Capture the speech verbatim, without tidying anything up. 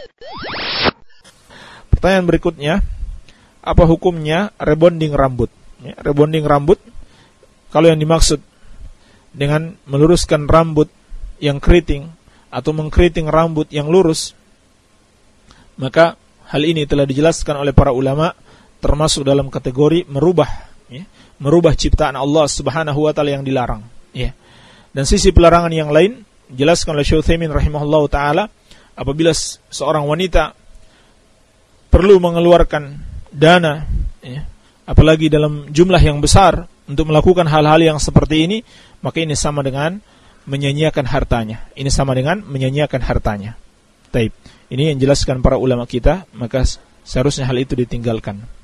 Pertanyaan berikutnya, apa hukumnya rebonding rambut? Ya, rebonding rambut, kalau yang dimaksud dengan meluruskan rambut yang keriting atau mengkeriting rambut yang lurus, maka hal ini telah dijelaskan oleh para ulama termasuk dalam kategori merubah, ya, merubah ciptaan Allah Subhanahu wa taala yang dilarang, ya. Dan sisi pelarangan yang lain dijelaskan oleh Syekh Utsaimin rahimahullahu taala, apabila seorang wanita perlu mengeluarkan dana, ya, apalagi dalam jumlah yang besar untuk melakukan hal-hal yang seperti ini, maka ini sama dengan menyanyiakan hartanya. Ini sama dengan menyanyiakan hartanya. Taib. Ini yang jelaskan para ulama kita, maka seharusnya hal itu ditinggalkan.